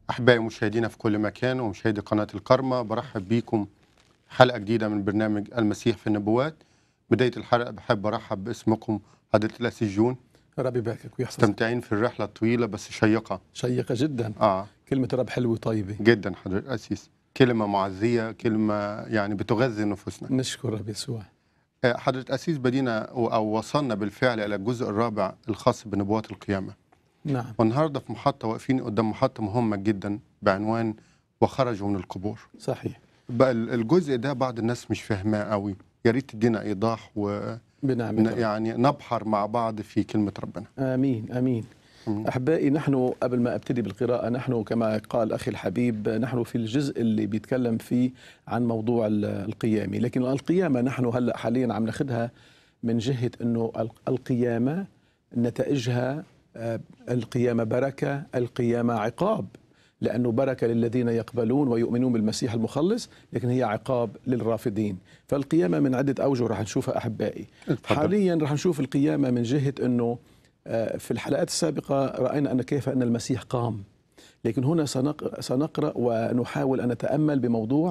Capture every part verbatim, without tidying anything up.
أحبائي مشاهدينا في كل مكان ومشاهدي قناة الكرمة، برحب بيكم حلقة جديدة من برنامج المسيح في النبوات. بداية الحلقة بحب أرحب باسمكم حضرة الأسيس جون. ربي يباركك ويحفظك. مستمتعين في الرحلة الطويلة بس شيقة. شيقة جدا. آه كلمة رب حلوة طيبة جدا حضرة الأسيس، كلمة معزية، كلمة يعني بتغذي نفوسنا. نشكر رب يسوع. آه حضرة الأسيس، بدينا أو وصلنا بالفعل إلى الجزء الرابع الخاص بنبوات القيامة. نعم. والنهاردة في محطة واقفين قدام محطة مهمة جدا بعنوان وخرجوا من القبور. صحيح. بقى الجزء ده بعض الناس مش فاهماه قوي، يا ريت تدينا ايضاح و بنعمة يعني نبحر مع بعض في كلمة ربنا. آمين آمين. مم. أحبائي، نحن قبل ما أبتدي بالقراءة، نحن كما قال أخي الحبيب نحن في الجزء اللي بيتكلم فيه عن موضوع القيامة، لكن القيامة نحن هلأ حاليا عم ناخدها من جهة أنه القيامة نتائجها القيامة بركة، القيامة عقاب، لأنه بركة للذين يقبلون ويؤمنون بالمسيح المخلص، لكن هي عقاب للرافضين. فالقيامة من عدة أوجه رح نشوفها أحبائي. حاليا رح نشوف القيامة من جهة أنه في الحلقات السابقة رأينا أن كيف أن المسيح قام، لكن هنا سنقرأ ونحاول أن نتأمل بموضوع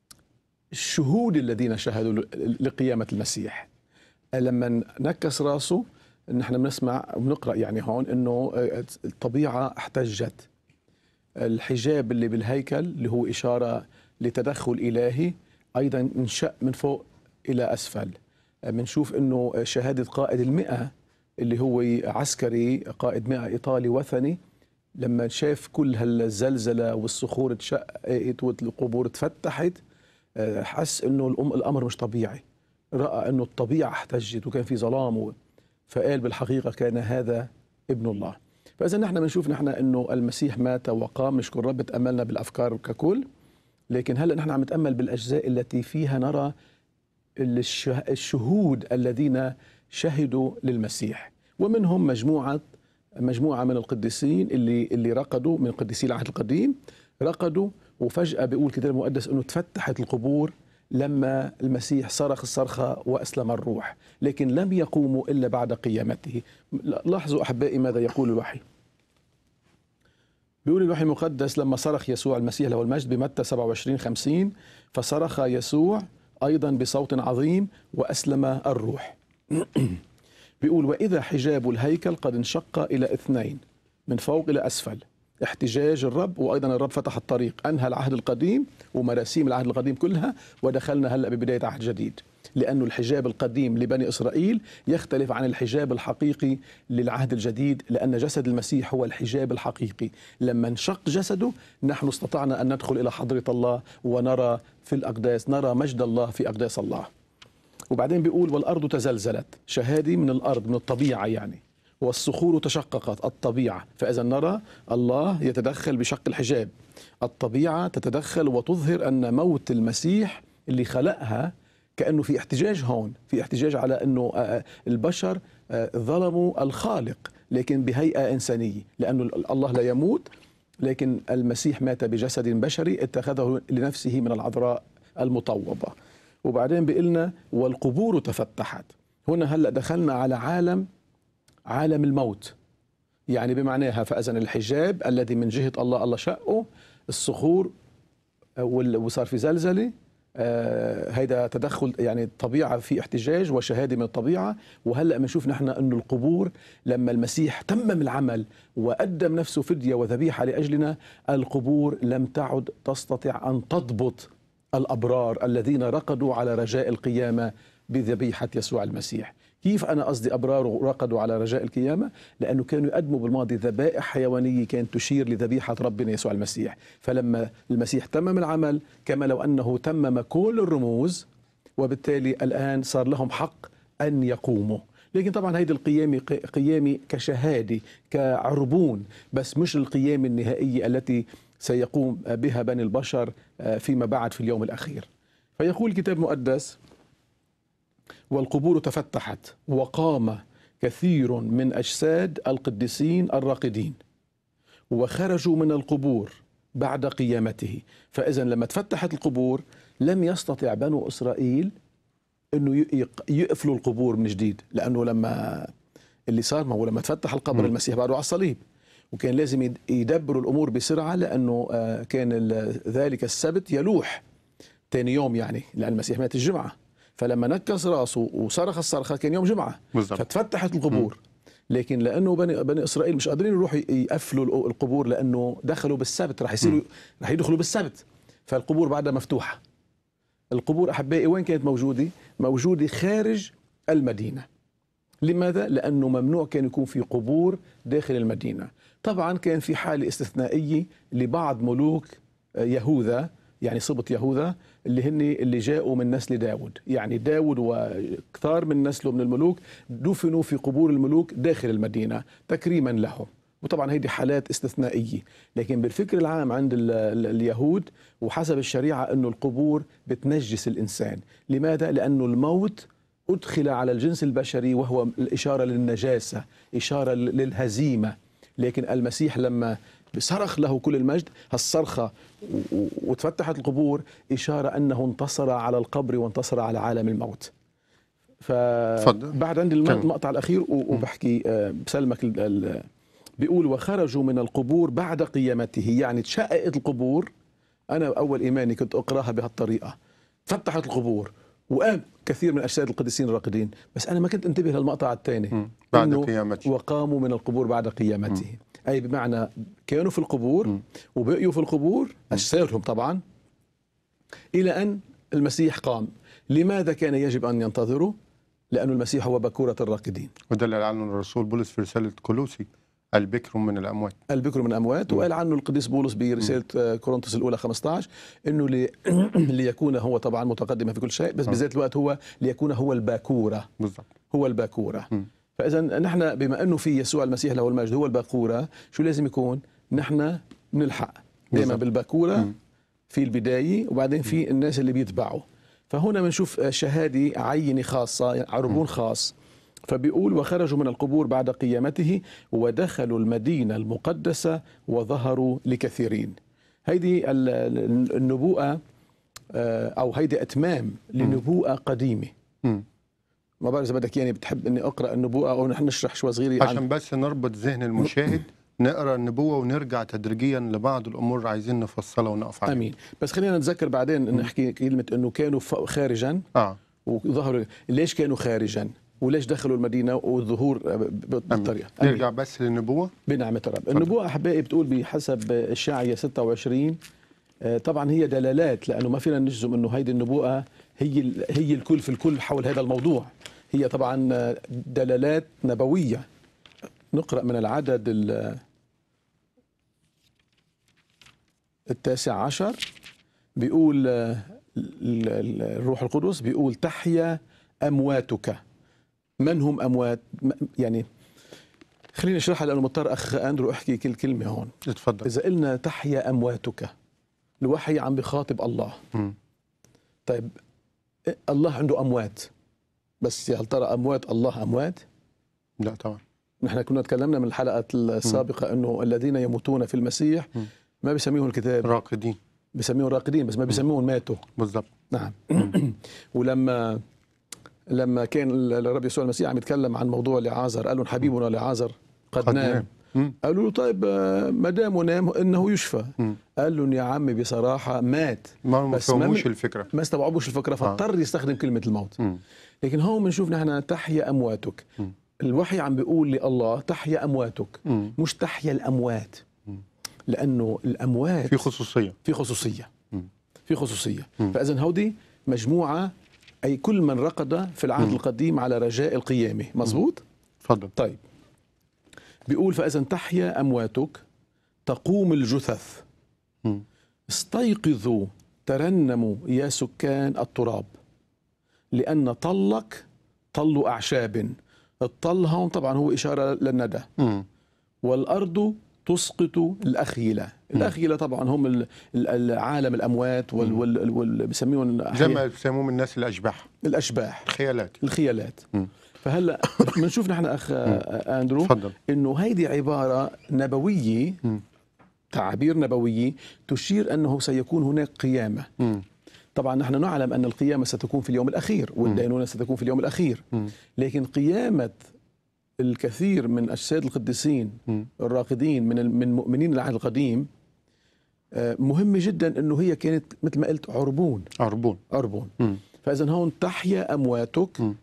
الشهود الذين شهدوا لقيامة المسيح. لما نكس راسه نحن بنسمع وبنقرأ يعني هون أنه الطبيعة احتجت، الحجاب اللي بالهيكل اللي هو إشارة لتدخل إلهي أيضا انشق من فوق إلى أسفل. بنشوف أنه شهادة قائد المئة اللي هو عسكري قائد مئة إيطالي وثني، لما شاف كل هالزلزلة والصخور اتشققت والقبور اتفتحت، حس أنه الأمر مش طبيعي، رأى أنه الطبيعة احتجت وكان في ظلام، فقال بالحقيقة كان هذا ابن الله. فإذا نحن بنشوف نحن أنه المسيح مات وقام، نشكر رب تأملنا بالأفكار ككل، لكن هلأ نحن عم نتأمل بالأجزاء التي فيها نرى الشهود الذين شهدوا للمسيح، ومنهم مجموعة مجموعة من القديسين اللي اللي رقدوا، من قديسي العهد القديم رقدوا، وفجأة بيقول الكتاب المقدس أنه تفتحت القبور لما المسيح صرخ الصرخة وأسلم الروح، لكن لم يقوموا إلا بعد قيامته. لاحظوا أحبائي ماذا يقول الوحي. بيقول الوحي المقدس لما صرخ يسوع المسيح له المجد بمتى سبعة وعشرين خمسين، فصرخ يسوع أيضا بصوت عظيم وأسلم الروح. بيقول وإذا حجاب الهيكل قد انشق إلى اثنين من فوق إلى أسفل، احتجاج الرب، وأيضا الرب فتح الطريق، أنهى العهد القديم ومراسيم العهد القديم كلها، ودخلنا هلأ ببداية عهد جديد، لأن الحجاب القديم لبني إسرائيل يختلف عن الحجاب الحقيقي للعهد الجديد، لأن جسد المسيح هو الحجاب الحقيقي. لما انشق جسده نحن استطعنا أن ندخل إلى حضرة الله ونرى في الأقداس، نرى مجد الله في أقداس الله. وبعدين بيقول والأرض تزلزلت، شهادة من الأرض من الطبيعة يعني، والصخور تشققت الطبيعة. فإذا نرى الله يتدخل بشق الحجاب، الطبيعة تتدخل وتظهر أن موت المسيح اللي خلقها كأنه في احتجاج، هون في احتجاج على أنه البشر ظلموا الخالق لكن بهيئة إنسانية، لأنه الله لا يموت، لكن المسيح مات بجسد بشري اتخذه لنفسه من العذراء المطوبة. وبعدين بيقلنا والقبور تفتحت. هنا هلأ دخلنا على عالم عالم الموت يعني بمعناها. فإذن الحجاب الذي من جهة الله الله شقه، الصخور وصار في زلزلة، آه هيدا تدخل يعني الطبيعة في احتجاج وشهادة من الطبيعة. وهلأ بنشوف نحن أنه القبور لما المسيح تمم العمل وقدم نفسه فدية وذبيحة لأجلنا، القبور لم تعد تستطيع أن تضبط الأبرار الذين رقدوا على رجاء القيامة بذبيحة يسوع المسيح. كيف أنا قصدي أبرار رقدوا على رجاء القيامة؟ لأنه كانوا يقدموا بالماضي ذبائح حيوانية كانت تشير لذبيحة ربنا يسوع المسيح. فلما المسيح تمم العمل كما لو أنه تمم كل الرموز، وبالتالي الآن صار لهم حق أن يقوموا. لكن طبعا هيدي القيامة قيامة كشهادة كعربون، بس مش القيامة النهائية التي سيقوم بها بني البشر فيما بعد في اليوم الأخير. فيقول الكتاب المقدس والقبور تفتحت وقام كثير من أجساد القديسين الراقدين وخرجوا من القبور بعد قيامته. فإذا لما تفتحت القبور لم يستطع بنو إسرائيل أنه يقفلوا القبور من جديد، لأنه لما اللي صار ما هو لما تفتح القبر المسيح بعده على الصليب، وكان لازم يد- يدبروا الامور بسرعه، لانه آه، كان ال- ذلك السبت يلوح ثاني يوم، يعني لان المسيح مات الجمعه، فلما نكس راسه وصرخ الصرخه كان يوم جمعه، بالضبط. فتفتحت القبور. لكن لانه بني, بني اسرائيل مش قادرين يروحوا يقفلوا الق- القبور، لانه دخلوا بالسبت، راح يصيروا راح يدخلوا بالسبت، فالقبور بعدها مفتوحه. القبور احبائي وين كانت موجوده؟ موجوده خارج المدينه. لماذا؟ لانه ممنوع كان يكون في قبور داخل المدينه. طبعا كان في حاله استثنائيه لبعض ملوك يهوذا، يعني سبط يهوذا، اللي هن اللي جاءوا من نسل داود، يعني داود وكثار من نسله من الملوك دفنوا في قبور الملوك داخل المدينة تكريما لهم. وطبعا هذه حالات استثنائية، لكن بالفكر العام عند ال ال اليهود وحسب الشريعة أنه القبور بتنجس الإنسان. لماذا؟ لأنه الموت أدخل على الجنس البشري وهو الإشارة للنجاسة، إشارة للهزيمة. لكن المسيح لما صرخ له كل المجد، هالصرخة وتفتحت القبور إشارة أنه انتصر على القبر وانتصر على عالم الموت. فبعد عندي المقطع الأخير وبحكي بسلمك، بيقول وخرجوا من القبور بعد قيامته، يعني تشققت القبور. أنا أول إيماني كنت أقرأها بهالطريقة، فتحت القبور وقام كثير من أجساد القديسين الراقدين، بس أنا ما كنت انتبه للمقطع الثاني بعد قيامته، وقاموا من القبور بعد قيامته. م. أي بمعنى كانوا في القبور م. وبقيوا في القبور أجسادهم طبعا إلى أن المسيح قام. لماذا كان يجب أن ينتظروا؟ لأن المسيح هو بكورة الراقدين، ودلل عنه الرسول بولس في رسالة كولوسي البكر من الأموات. البكر من الأموات. وقال عنه القديس بولس برسالة كورنثوس الأولى خمسة عشر إنه لي ليكون هو طبعا متقدما في كل شيء، بس بذات الوقت هو ليكون هو الباكورة. بالضبط، هو الباكورة. م. فإذا نحن بما أنه في يسوع المسيح له المجد هو الباكورة، شو لازم يكون؟ نحن بنلحق دائما بالباكورة. م. في البداية، وبعدين في الناس اللي بيتبعوا. فهنا بنشوف شهادة عينة خاصة، عربون خاص. فبيقول وخرجوا من القبور بعد قيامته ودخلوا المدينة المقدسة وظهروا لكثيرين. هيدي النبوءة أو هيدي أتمام لنبوءة قديمة. م. ما بعرف إذا بدك يعني بتحب إني أقرأ النبوءة أو نحن نشرح شوي صغيرة عشان بس نربط ذهن المشاهد. نقرأ النبوة ونرجع تدريجيا لبعض الأمور عايزين نفصلها ونقف عليها. أمين. بس خلينا نتذكر بعدين إن نحكي كلمة إنه كانوا خارجا آه. وظهروا. ليش كانوا خارجا؟ وليش دخلوا المدينة والظهور بالطريقة؟ نرجع بس للنبوة بنعمة رب. النبوة أحبائي بتقول بحسب إشعياء ستة وعشرين، طبعا هي دلالات، لأنه ما فينا نجزم أنه هيدي النبوءة هي هي الكل في الكل حول هذا الموضوع. هي طبعا دلالات نبوية. نقرأ من العدد التاسع عشر، بيقول الروح القدس بيقول تحيا أمواتك. من هم أموات؟ يعني خليني أشرحها لأنه مضطر أخ أندرو أحكي كل كلمة هون. اتفضل. إذا قلنا تحيا أمواتك، الوحي عم بخاطب الله. م. طيب الله عنده أموات، بس يا هل ترى أموات الله أموات؟ لا طبعا. نحن كنا تكلمنا من الحلقة السابقة م. أنه الذين يموتون في المسيح م. ما بيسميهم الكتاب راقدين، بيسميهم راقدين، بس ما بيسميهم ماتوا. بالضبط. نعم. ولما لما كان الرب يسوع المسيح عم يتكلم عن موضوع لعازر، قال لهم حبيبنا لعازر قد, قد نام. نام. قالوا له طيب ما دام نام انه يشفى. م. قال لهم يا عمي بصراحه مات، ما مفهموش الفكره، ما استوعبوش الفكره، فاضطر يستخدم كلمه الموت. م. لكن هون بنشوف نحن تحيا امواتك. م. الوحي عم بيقول لله تحيا امواتك، م. مش تحيا الاموات. م. لانه الاموات في خصوصيه، في خصوصيه م. في خصوصيه. فاذا هودي مجموعه، أي كل من رقد في العهد م. القديم على رجاء القيامة. مظبوط؟ تفضل. طيب بيقول فإذا تحيا أمواتك تقوم الجثث. م. استيقظوا ترنموا يا سكان التراب، لأن طلك طل أعشاب. الطل هون طبعا هو إشارة للندى. م. والأرض تسقط الأخيلة. الأخيلة طبعا هم العالم الأموات وال وال وال بسميهم زي ما بسموهم الناس الأشباح. الأشباح، الخيالات. الخيالات. م. فهلا بنشوف نحن أخ أندرو فضل. إنه هيدي عبارة نبوية، م. تعابير نبوية تشير أنه سيكون هناك قيامة. م. طبعا نحن نعلم أن القيامة ستكون في اليوم الأخير والدينونة ستكون في اليوم الأخير. م. لكن قيامة الكثير من أجساد القديسين م. الراقدين من من مؤمنين العهد القديم آه، مهم جدا أنه هي كانت مثل ما قلت عربون عربون. عربون م. فإذا هون تحيا أمواتك م.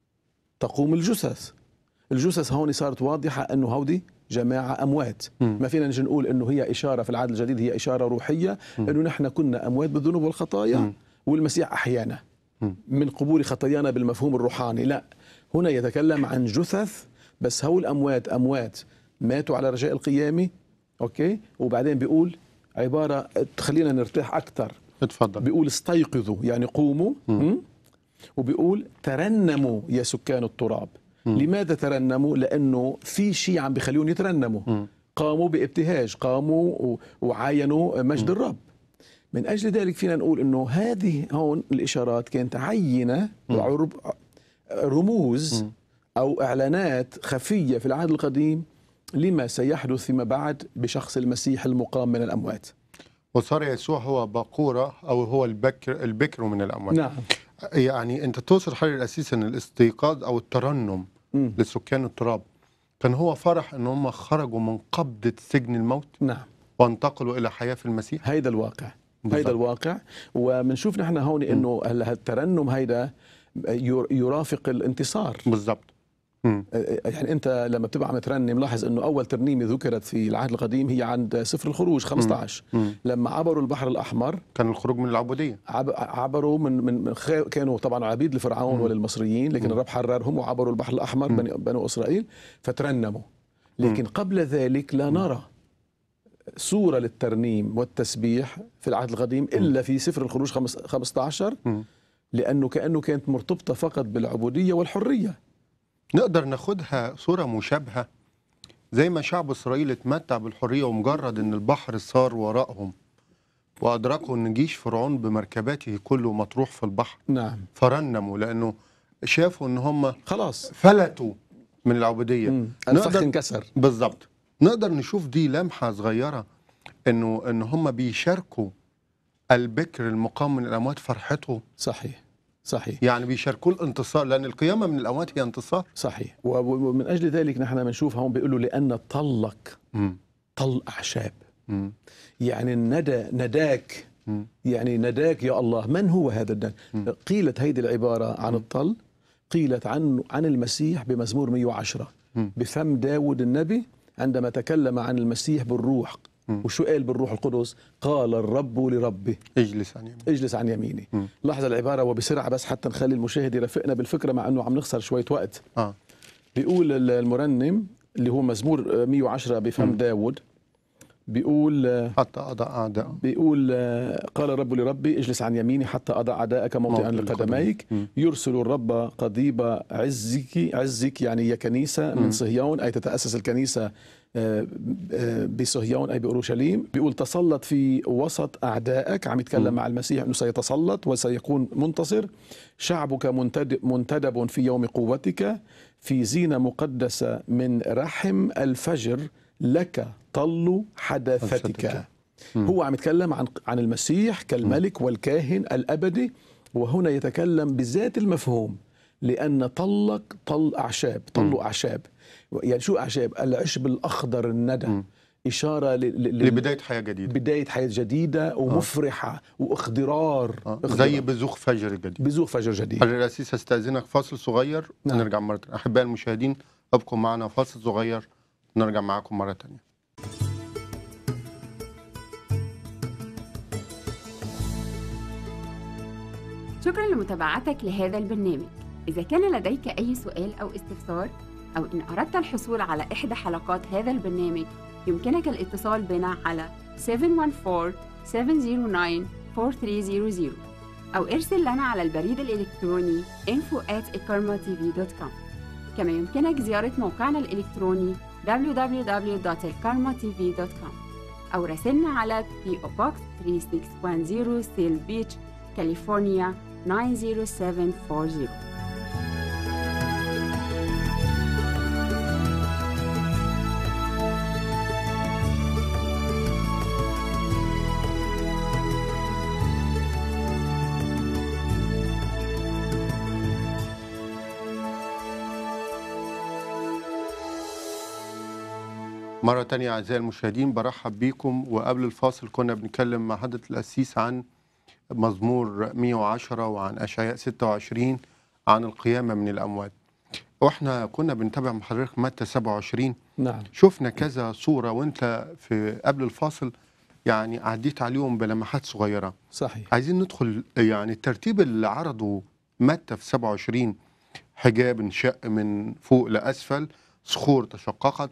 تقوم الجثث. الجثث هون صارت واضحة أنه هودي جماعة أموات. م. ما فينا نجي نقول أنه هي إشارة في العهد الجديد، هي إشارة روحية م. أنه نحن كنا أموات بالذنوب والخطايا م. والمسيح أحيانا م. من قبول خطايانا بالمفهوم الروحاني. لا، هنا يتكلم عن جثث، بس هو الأموات أموات ماتوا على رجاء القيامة. أوكي، وبعدين بيقول عبارة تخلينا نرتاح أكثر. اتفضل. بيقول استيقظوا يعني قوموا. م. وبيقول ترنموا يا سكان التراب. م. لماذا ترنموا؟ لأنه في شيء عم بيخليهم يترنموا. م. قاموا بابتهاج، قاموا وعاينوا مجد م. الرب. من أجل ذلك فينا نقول أنه هذه هون الإشارات كانت عينة وعرب رموز م. أو إعلانات خفية في العهد القديم لما سيحدث فيما بعد بشخص المسيح المقام من الأموات. وصار يسوع هو باقورة أو هو البكر البكر من الأموات. نعم. يعني أنت توصل حرر الأسيس أن الاستيقاظ أو الترنم م. لسكان التراب كان هو فرح أن هم خرجوا من قبضة سجن الموت. نعم. وانتقلوا إلى حياة في المسيح. هيدا الواقع. بالضبط. هيدا الواقع. ومنشوف نحن هون أنه الترنم هيدا يرافق الانتصار. بالضبط. مم. يعني أنت لما بتبقى عم ترنم لاحظ أنه أول ترنيمة ذكرت في العهد القديم هي عند سفر الخروج خمسة عشر. مم. لما عبروا البحر الأحمر كان الخروج من العبودية. عبروا من من كانوا طبعا عبيد لفرعون وللمصريين، لكن الرب حررهم وعبروا البحر الأحمر بني بنو إسرائيل فترنموا. لكن قبل ذلك لا نرى صورة للترنيم والتسبيح في العهد القديم إلا في سفر الخروج خمسة عشر، لأنه كأنه كانت مرتبطة فقط بالعبودية والحرية. نقدر ناخدها صورة مشابهة زي ما شعب إسرائيل اتمتع بالحرية ومجرد أن البحر صار وراءهم وأدركوا أن جيش فرعون بمركباته كله مطروح في البحر. نعم. فرنموا لأنه شافوا أن هم خلاص فلتوا من العبودية. الفخ انكسر. بالضبط. نقدر نشوف دي لمحة صغيرة أنه أن هم بيشاركوا البكر المقام من الأموات فرحته. صحيح صحيح. يعني بيشاركوا الانتصار، لأن القيامة من الأموات هي انتصار. صحيح. ومن أجل ذلك نحن بنشوف هون بيقولوا لأن طلق م. طل أعشاب. م. يعني الندى نداك. م. يعني نداك يا الله. من هو هذا الندى؟ قيلت هيدي العبارة عن م. الطل قيلت عن عن المسيح بمزمور مئة وعشرة م. بفم داود النبي عندما تكلم عن المسيح بالروح. وشو قال بالروح القدس؟ قال الرب لربي اجلس عن يميني. اجلس عن يميني. م. لاحظ العبارة وبسرعة بس حتى نخلي المشاهد يرافقنا بالفكرة مع أنه عم نخسر شوية وقت. آه. بيقول المرنم اللي هو مزمور مئة وعشرة بفم م. داود بيقول حتى أضع أعداء بيقول قال الرب لربي اجلس عن يميني حتى أضع أعداءك موطئا لقدميك. يرسل الرب قضيب عزك عزك يعني يا كنيسة من صهيون، أي تتأسس الكنيسة بصهيون أي بأورشليم. بيقول تسلط في وسط أعدائك، عم يتكلم م. مع المسيح أنه سيتسلط وسيكون منتصر. شعبك منتدب, منتدب في يوم قوتك، في زينة مقدسة من رحم الفجر لك طل حداثتك. هو عم يتكلم عن عن المسيح كالملك م. والكاهن الأبدي، وهنا يتكلم بذات المفهوم لأن طلق طل أعشاب طل م. أعشاب. يعني شو أعشاب؟ العشب الأخضر الندى م. إشارة ل... ل... لبداية حياة جديدة، بداية حياة جديدة ومفرحة آه. واخضرار آه. زي بزوغ فجر جديد. بزوغ فجر جديد. حضرتك الأسيس استأذنك فاصل صغير نعم. ونرجع مرة تانية. أحباء المشاهدين ابقوا معنا فاصل صغير نرجع معكم مرة تانية. شكرا لمتابعتك لهذا البرنامج. إذا كان لديك أي سؤال أو استفسار أو إن أردت الحصول على إحدى حلقات هذا البرنامج يمكنك الاتصال بنا على سبعة واحد أربعة سبعة صفر تسعة أربعة ثلاثة صفر صفر أو ارسل لنا على البريد الإلكتروني info at ikarma t v dot com. كما يمكنك زيارة موقعنا الإلكتروني دبليو دبليو دبليو دوت ikarma t v dot com أو راسلنا على بي أو Box ثلاثة ستة واحد صفر سيل بيتش كاليفورنيا تسعة صفر سبعة أربعة صفر. مرة تانية أعزائي المشاهدين برحب بيكم. وقبل الفاصل كنا بنتكلم مع حضرة القسيس عن مزمور مئة وعشرة وعن أشعياء ستة وعشرين عن القيامة من الأموات، وإحنا كنا بنتابع مع حضرتك متى سبعة وعشرين. نعم. شفنا كذا صورة وأنت في قبل الفاصل يعني عديت عليهم بلمحات صغيرة. صحيح. عايزين ندخل يعني الترتيب اللي عرضه متى في سبعة وعشرين: حجاب انشق من فوق لأسفل، صخور تشققت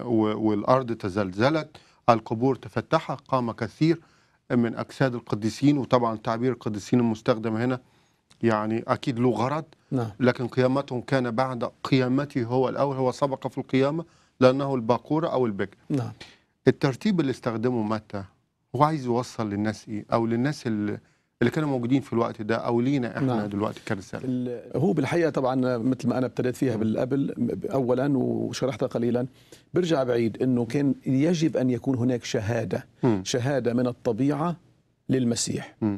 والأرض تزلزلت، القبور تفتحت، قام كثير من أجساد القديسين. وطبعا تعبير القديسين المستخدم هنا يعني أكيد له غرض. نعم. لكن قيامتهم كان بعد قيامته هو الأول، هو سبق في القيامة لأنه الباقورة أو البكر. نعم. الترتيب اللي استخدمه متى هو عايز يوصل للناس إيه، أو للناس اللي اللي كانوا موجودين في الوقت ده أو لينا إحنا نعم. دلوقتي كرسالة؟ هو بالحقيقة طبعا مثل ما أنا ابتديت فيها بالقبل أولا وشرحتها قليلا، برجع بعيد أنه كان يجب أن يكون هناك شهادة م. شهادة من الطبيعة للمسيح، م.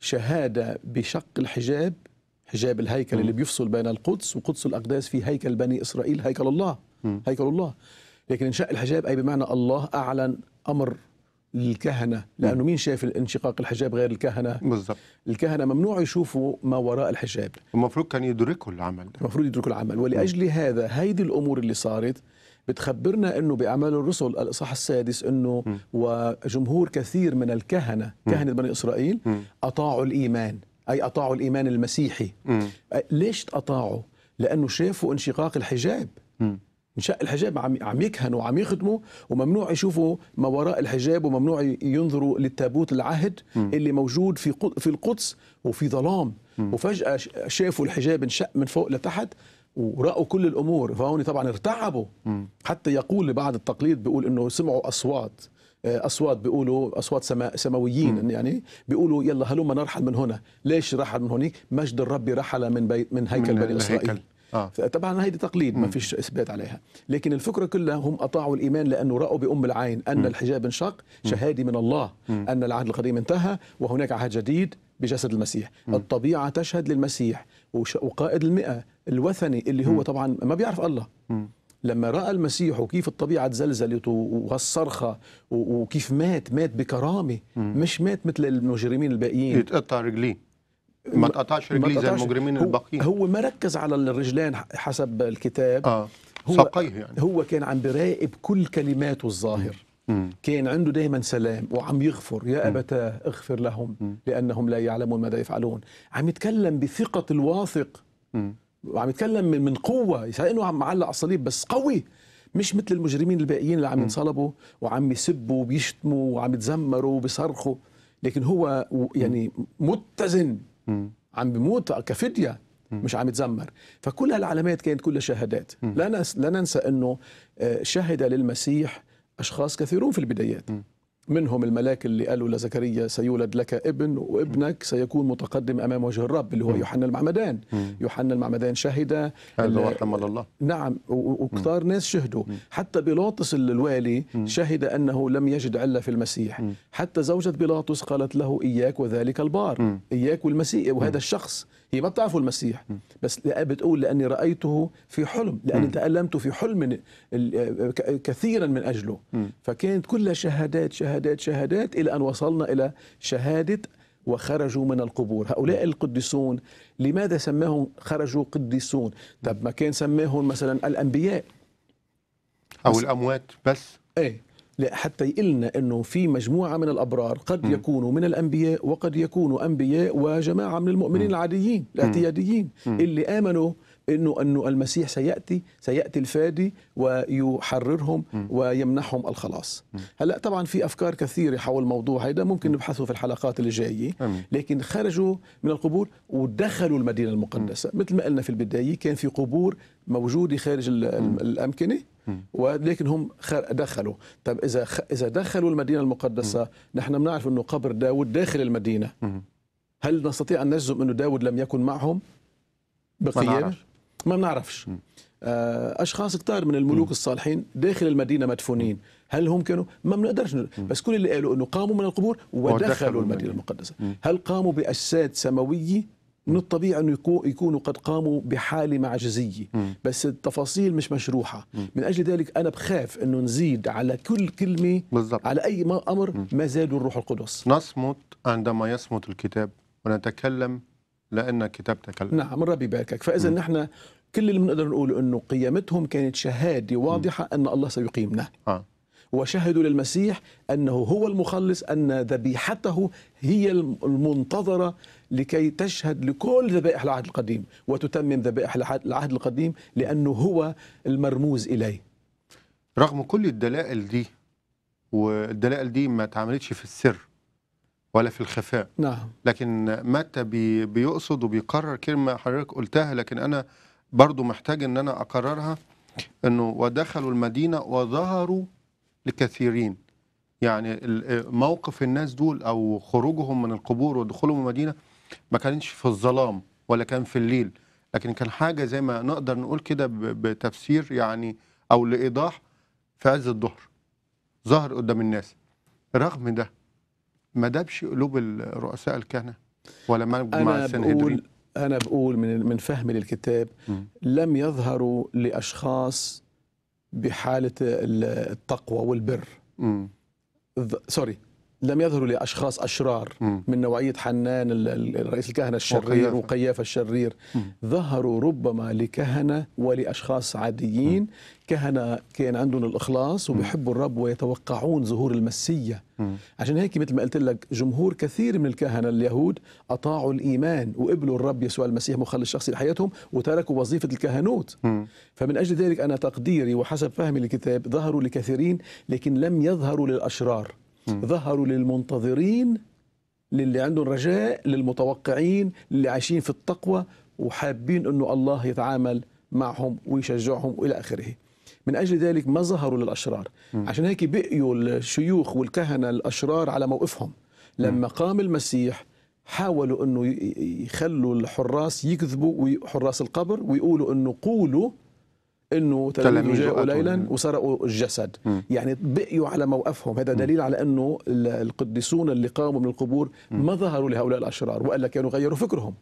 شهادة بشق الحجاب، حجاب الهيكل م. اللي بيفصل بين القدس وقدس الأقداس في هيكل بني إسرائيل، هيكل الله م. هيكل الله. لكن انشق الحجاب أي بمعنى الله أعلن أمر للكهنة، لأنه مين شاف الانشقاق الحجاب غير الكهنة؟ بالضبط. الكهنة ممنوع يشوفوا ما وراء الحجاب، المفروض كان يدركوا العمل، المفروض يدركوا العمل. ولأجل هذا هيدي الأمور اللي صارت بتخبرنا أنه بأعمال الرسل الإصحاح السادس أنه م. وجمهور كثير من الكهنة م. كهنة بني إسرائيل م. أطاعوا الإيمان، أي أطاعوا الإيمان المسيحي. م. ليش أطاعوا؟ لأنه شافوا انشقاق الحجاب. م. انشق الحجاب، عم عم يكهنوا وعم يخدموا وممنوع يشوفوا ما وراء الحجاب، وممنوع ينظروا للتابوت العهد م. اللي موجود في في القدس وفي ظلام. م. وفجأة شافوا الحجاب انشق من فوق لتحت ورأوا كل الأمور، فهون طبعا ارتعبوا. م. حتى يقول لبعض التقليد بيقول إنه سمعوا أصوات أصوات بيقولوا أصوات سما سماويين م. يعني بيقولوا يلا هلما نرحل من هنا. ليش رحل من هونيك؟ مجد الرب رحل من بيت من هيكل بني إسرائيل. آه. طبعا هيدي تقليد ما فيش إثبات عليها، لكن الفكرة كلها هم أطاعوا الإيمان لأنه رأوا بأم العين أن م. الحجاب انشق، شهادة من الله م. أن العهد القديم انتهى وهناك عهد جديد بجسد المسيح. م. الطبيعة تشهد للمسيح، وقائد المئة الوثني اللي هو طبعا ما بيعرف الله م. لما رأى المسيح وكيف الطبيعة تزلزلت والصرخة وكيف مات مات بكرامة م. مش مات مثل المجرمين الباقيين يتقطع رجليه، ما تقطعش رجليه زي المجرمين الباقيين. هو ما ركز على الرجلين حسب الكتاب. اه هو ساقيه يعني. هو كان عم بيراقب كل كلماته الظاهر. مم. كان عنده دائما سلام وعم يغفر، يا أبتاه اغفر لهم مم. لأنهم لا يعلمون ماذا يفعلون. عم يتكلم بثقة الواثق مم. وعم يتكلم من من قوة، كأنه عم معلق على الصليب بس قوي، مش مثل المجرمين الباقيين اللي عم ينصلبوا وعم يسبوا وبيشتموا وعم يتذمروا وبيصرخوا. لكن هو يعني متزن، م. عم بيموت كفدية، م. مش عم يتذمر. فكل هالعلامات كانت كلها شهادات. لا, نس لا ننسى أنه شهد للمسيح أشخاص كثيرون في البدايات. م. منهم الملاك اللي قالوا لزكريا سيولد لك ابن وابنك سيكون متقدم أمام وجه الرب اللي هو م. يوحنا المعمدان. م. يوحنا المعمدان شهد، هذا هو حمل الله. نعم، وكثار ناس شهدوا. م. حتى بيلاطس الوالي م. شهد أنه لم يجد علة في المسيح. م. حتى زوجة بيلاطس قالت له إياك وذلك البار. م. إياك والمسيح وهذا م. الشخص. هي ما بتعرفوا المسيح م. بس بتقول لأني رأيته في حلم، لأني م. تألمت في حلم كثيرا من أجله. م. فكانت كلها شهادات شهادات شهادات إلى أن وصلنا إلى شهادة وخرجوا من القبور. هؤلاء القديسون لماذا سماهم خرجوا قديسون؟ طب ما كان سماهم مثلا الأنبياء أو الأموات بس؟ إيه، لا، حتى يقلنا أنه في مجموعة من الأبرار قد م. يكونوا من الأنبياء وقد يكونوا أنبياء وجماعة من المؤمنين م. العاديين الاعتياديين م. اللي آمنوا إنه أنه المسيح سيأتي سيأتي الفادي ويحررهم م. ويمنحهم الخلاص. م. هلا طبعا في أفكار كثيرة حول الموضوع هذا ممكن نبحثه في الحلقات اللي جاية. لكن خرجوا من القبور ودخلوا المدينة المقدسة. م. مثل ما قلنا في البداية كان في قبور موجودة خارج م. الأمكنة، ولكن هم دخلوا. طب إذا إذا دخلوا المدينة المقدسة م. نحن بنعرف إنه قبر داود داخل المدينة. م. هل نستطيع أن نجزم إنه داود لم يكن معهم بقيامة؟ ما بنعرفش. أشخاص كتار من الملوك م. الصالحين داخل المدينة مدفونين، هل هم كانوا؟ ما بنقدرش. بس كل اللي قالوا إنه قاموا من القبور ودخلوا المدينة المقدسة. م. هل قاموا بأجساد سماوية؟ من الطبيعي أنه يكو- يكونوا قد قاموا بحالة معجزية، مم. بس التفاصيل مش مشروحة. مم. من أجل ذلك أنا بخاف أنه نزيد على كل كلمة، بالضبط. على أي ما- أمر مم. ما زادوا الروح القدس. نصمت عندما يصمت الكتاب، ونتكلم لأن الكتاب تكلم. نعم، الرب يباركك. فإذا مم. نحن كل اللي بنقدر نقوله أنه قيامتهم كانت شهادة واضحة أن الله سيقيمنا، آه. وشهدوا للمسيح أنه هو المخلص، أن ذبيحته هي المنتظرة لكي تشهد لكل ذبائح العهد القديم وتتمم ذبائح العهد القديم، لأنه هو المرموز إليه. رغم كل الدلائل دي، والدلائل دي ما اتعملتش في السر ولا في الخفاء، نعم. لكن متى بي بيقصد وبيكرر كلمة حضرتك قلتها، لكن أنا برضو محتاج أن أنا أكررها، أنه ودخلوا المدينة وظهروا لكثيرين. يعني ال- موقف الناس دول أو خروجهم من القبور ودخولهم المدينة ما كانش في الظلام ولا كان في الليل، لكن كان حاجة زي ما نقدر نقول كده ب- بتفسير يعني أو لإيضاح، في عز الظهر ظهر قدام الناس. رغم ده ما دابش قلوب الرؤساء الكهنة ولا مع أنا السنهدرين. بقول أنا بقول من من فهمي للكتاب، مم. لم يظهروا لأشخاص بحالة التقوى والبر. مم. ذ- سوري لم يظهروا لأشخاص أشرار مم. من نوعية حنان ال- ال- رئيس الكهنة الشرير وقيافة. وقيافة الشرير. مم. ظهروا ربما لكهنة ولأشخاص عاديين، كهنة كان عندهم الإخلاص وبيحبوا الرب ويتوقعون ظهور المسيا. مم. عشان هيك مثل ما قلت لك، جمهور كثير من الكهنة اليهود أطاعوا الإيمان وقبلوا الرب يسوع المسيح مخلص شخصي لحياتهم وتركوا وظيفة الكهنوت. مم. فمن أجل ذلك أنا تقديري وحسب فهمي للكتاب ظهروا لكثيرين، لكن لم يظهروا للأشرار. مم. ظهروا للمنتظرين، للي عندهم رجاء، للمتوقعين، اللي عايشين في التقوى وحابين أنه الله يتعامل معهم ويشجعهم وإلى آخره. من أجل ذلك ما ظهروا للأشرار. مم. عشان هيك بقيوا الشيوخ والكهنة الأشرار على موقفهم. لما قام المسيح حاولوا أنه ي- يخلوا الحراس يكذبوا، حراس القبر، ويقولوا أنه قولوا انه تلاميذه تلاميذه جاءوا أتوا. ليلا وسرقوا الجسد. مم. يعني بقيوا على موقفهم. هذا دليل على انه ال- القديسون اللي قاموا من القبور ما ظهروا لهؤلاء الاشرار، والا كانوا غيروا فكرهم.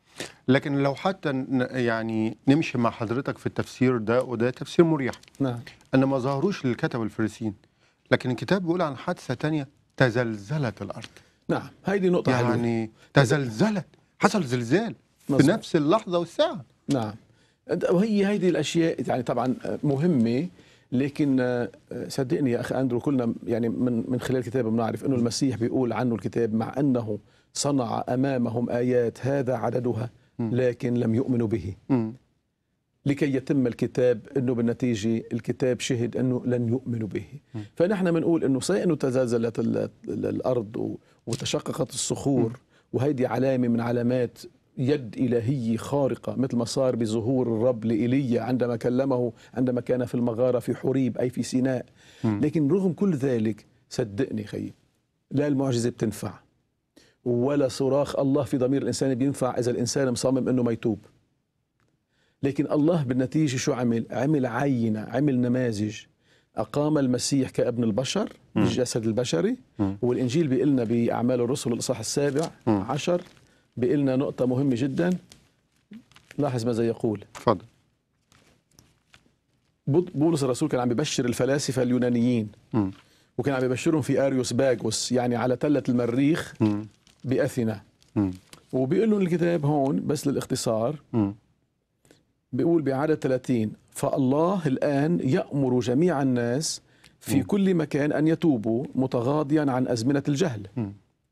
لكن لو حتى ن- يعني نمشي مع حضرتك في التفسير ده، وده تفسير مريح، نعم. أن ما ظهروش للكتب الفريسيين، لكن الكتاب بيقول عن حادثة تانية، تزلزلت الأرض. نعم، هذه نقطة حلوة. يعني تزلزلت، حصل زلزال في مظبوط. نفس اللحظة والساعة. نعم، وهي هذه الاشياء يعني طبعا مهمة، لكن صدقني يا اخ اندرو، كلنا يعني من من خلال الكتاب بنعرف انه المسيح بيقول عنه الكتاب: مع انه صنع امامهم ايات هذا عددها لكن لم يؤمنوا به. مم. لكي يتم الكتاب، انه بالنتيجه الكتاب شهد انه لن يؤمنوا به. فنحن بنقول انه صحيح انه تزلزلت ال- ال- الارض و- وتشققت الصخور، وهيدي علامه من علامات يد الهيه خارقه، مثل ما صار بظهور الرب لإيليا عندما كلمه عندما كان في المغاره في حوريب اي في سيناء. لكن رغم كل ذلك صدقني خيي، لا المعجزه بتنفع ولا صراخ الله في ضمير الانسان بينفع اذا الانسان مصمم انه ما يتوب. لكن الله بالنتيجة شو عمل؟ عمل عينة، عمل نماذج. أقام المسيح كابن البشر بالجسد البشري. مم. والإنجيل بيقلنا بأعمال الرسل الإصحاح السابع مم. عشر بيقلنا نقطة مهمة جدا. لاحظ ماذا يقول. اتفضل. بود- بولس الرسول كان عم ببشر الفلاسفة اليونانيين، مم. وكان عم ببشرهم في أريوس باغوس، يعني على تلة المريخ مم. بأثينا. مم. وبيقول لهم الكتاب هون بس للاختصار، مم. بيقول بعدد ثلاثين: فالله الآن يأمر جميع الناس في كل مكان أن يتوبوا متغاضيا عن أزمنة الجهل، مم.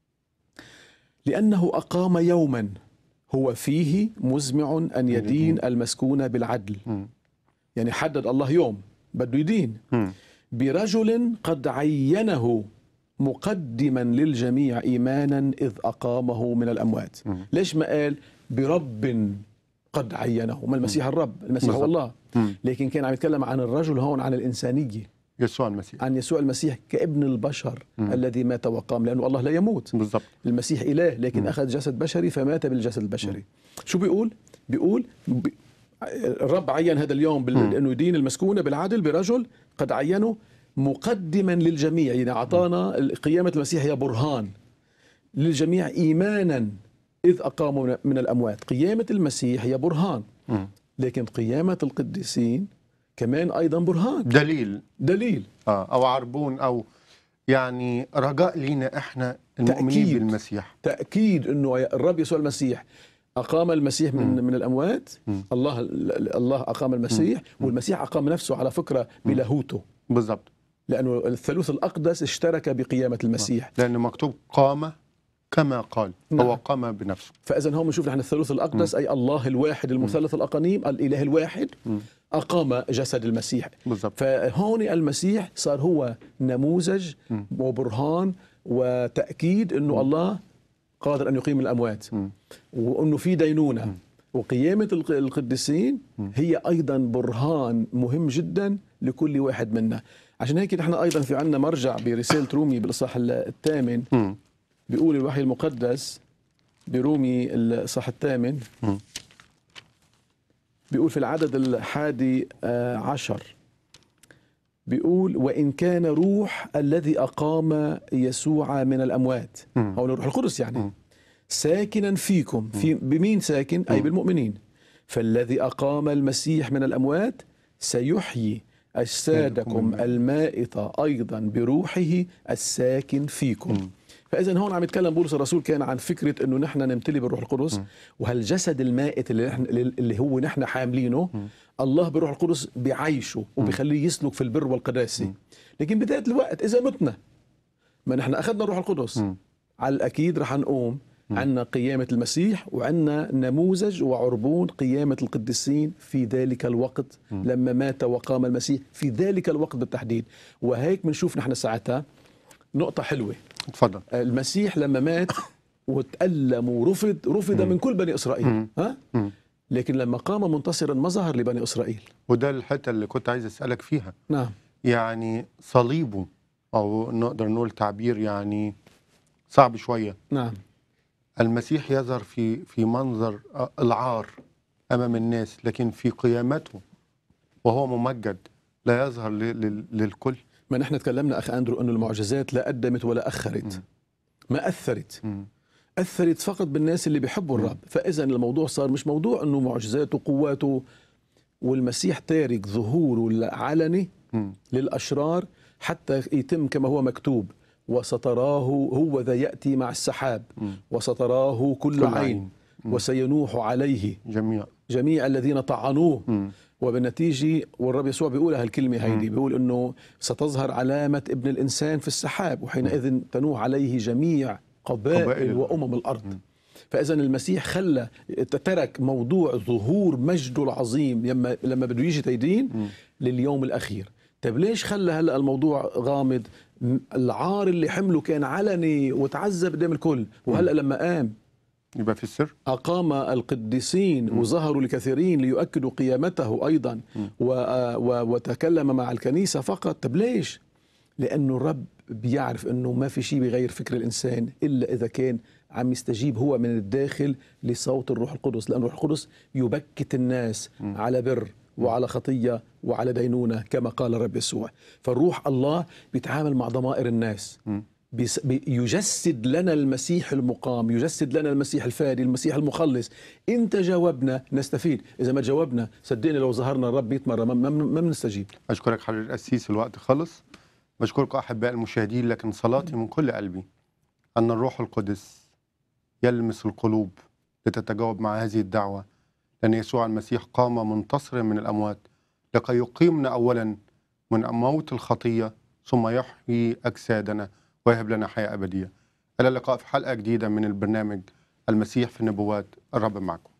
لأنه أقام يوما هو فيه مزمع أن يدين المسكون بالعدل. مم. يعني حدد الله يوم بده يدين مم. برجل قد عينه مقدما للجميع إيمانا إذ أقامه من الأموات. مم. ليش ما قال برب قد عينه؟ ما المسيح الرب، المسيح هو بالضبط. الله. مم. لكن كان عم يتكلم عن الرجل هون، عن الإنسانية، يسوع المسيح. عن يسوع المسيح كابن البشر مم. الذي مات وقام، لأنه الله لا يموت. بالضبط. المسيح إله لكن مم. أخذ جسد بشري فمات بالجسد البشري. شو بيقول؟ بيقول ب... الرب عين هذا اليوم بال... مم. أنه يدين المسكونة بالعدل برجل قد عينه مقدما للجميع. يعني أعطانا قيامة المسيح هي برهان للجميع إيمانا إذ أقاموا من- من الأموات. قيامة المسيح هي برهان، مم. لكن قيامة القديسين كمان أيضا برهان، دليل دليل. آه أو عربون، أو يعني رجاء لينا إحنا المؤمنين تأكيد. بالمسيح. تأكيد أنه الرب يسوع المسيح أقام المسيح من مم. من الأموات. مم. الله الله أقام المسيح، والمسيح أقام نفسه على فكرة بلاهوته، بالضبط، لأنه الثالوث الأقدس اشترك بقيامة المسيح. لأن مكتوب قام كما قال، نعم. هو قام بنفسه. فإذا هون بنشوف نحن الثالوث الأقدس، أي الله الواحد المثلث الأقانيم، الإله الواحد مم. أقام جسد المسيح. بالضبط. فهون المسيح صار هو نموذج مم. وبرهان وتأكيد أنه الله قادر أن يقيم الأموات، مم. وأنه في دينونة. وقيامة الق- القديسين هي أيضا برهان مهم جدا لكل واحد منا. عشان هيك نحن أيضا في عنا مرجع برسالة رومي بالإصحاح الثامن، مم. بيقول الوحي المقدس برومي الإصحاح الثامن، مم. بيقول في العدد الحادي آه، عشر، بيقول وإن كان روح الذي أقام يسوع من الأموات، مم. هو الروح القدس يعني، مم. ساكنا فيكم، في بمين ساكن؟ أي بالمؤمنين. فالذي أقام المسيح من الأموات سيحيي أجسادكم المائتة أيضا بروحه الساكن فيكم. مم. فإذا هون عم يتكلم بولس الرسول كان عن فكرة أنه نحن نمتلي بالروح القدس، مم. وهالجسد المائت اللي, نحن اللي هو نحن حاملينه، مم. الله بالروح القدس بيعيشه وبيخليه يسلك في البر والقداسة. لكن بذات الوقت إذا متنا، ما نحن أخذنا الروح القدس، مم. على الأكيد رح نقوم عنا قيامة المسيح، وعنا نموذج وعربون قيامة القديسين في ذلك الوقت لما مات وقام المسيح في ذلك الوقت بالتحديد. وهيك بنشوف نحن ساعتها نقطة حلوة. اتفضل. المسيح لما مات وتألم ورفض، رفض من كل بني إسرائيل، مم. ها؟ مم. لكن لما قام منتصرا ما ظهر لبني إسرائيل. وده الحتة اللي كنت عايز أسألك فيها. نعم. يعني صليبه، أو نقدر نقول تعبير يعني صعب شوية، نعم. المسيح يظهر في في منظر العار أمام الناس، لكن في قيامته وهو ممجد لا يظهر ل- لل- للكل. ما نحن تكلمنا أخ أندرو أنه المعجزات لا قدمت ولا أخرت، ما أثرت، مم. أثرت فقط بالناس اللي بيحبوا الرب. فإذا الموضوع صار مش موضوع أنه معجزاته وقواته، والمسيح تارك ظهوره العلني مم. للأشرار حتى يتم كما هو مكتوب: وستراه هو ذا يأتي مع السحاب، مم. وستراه كل, كل عين, عين. مم. وسينوح عليه جميع. جميع الذين طعنوه. مم. وبالنتيجة والرب يسوع بيقول هالكلمة هيدي، بيقول أنه ستظهر علامة ابن الإنسان في السحاب، وحينئذ تنوح عليه جميع قبائل, قبائل وأمم الأرض. مم. فإذا المسيح خلى ترك موضوع ظهور مجده العظيم لما لما بده يجي تيدين مم. لليوم الأخير. طيب ليش خلى هلا الموضوع غامض؟ م- العار اللي حمله كان علني وتعذب قدام الكل، وهلا لما قام يبقى في السر. أقام القديسين وظهروا لكثيرين ليؤكدوا قيامته أيضا، و و وتكلم مع الكنيسة فقط. طب ليش؟ لأنه الرب بيعرف أنه ما في شيء بيغير فكر الإنسان إلا إذا كان عم يستجيب هو من الداخل لصوت الروح القدس، لأن الروح القدس يبكت الناس على بر وعلى خطية وعلى دينونة كما قال الرب يسوع. فالروح الله بيتعامل مع ضمائر الناس، بيس- بي- يجسد لنا المسيح المقام، يجسد لنا المسيح الفادي، المسيح المخلص. انت جاوبنا نستفيد، اذا ما جاوبنا صدقني لو ظهرنا الرب مئة مرة ما, ما, ما بنستجيب. أشكرك حضرتك القسيس، الوقت خلص. بشكركم أحباء المشاهدين، لكن صلاتي من كل قلبي أن الروح القدس يلمس القلوب لتتجاوب مع هذه الدعوة، لأن يسوع المسيح قام منتصرا من الأموات لكي يقيمنا أولا من موت الخطية، ثم يحيي أجسادنا ويهب لنا حياة أبدية. إلى اللقاء في حلقة جديدة من البرنامج المسيح في النبوات. الرب معكم.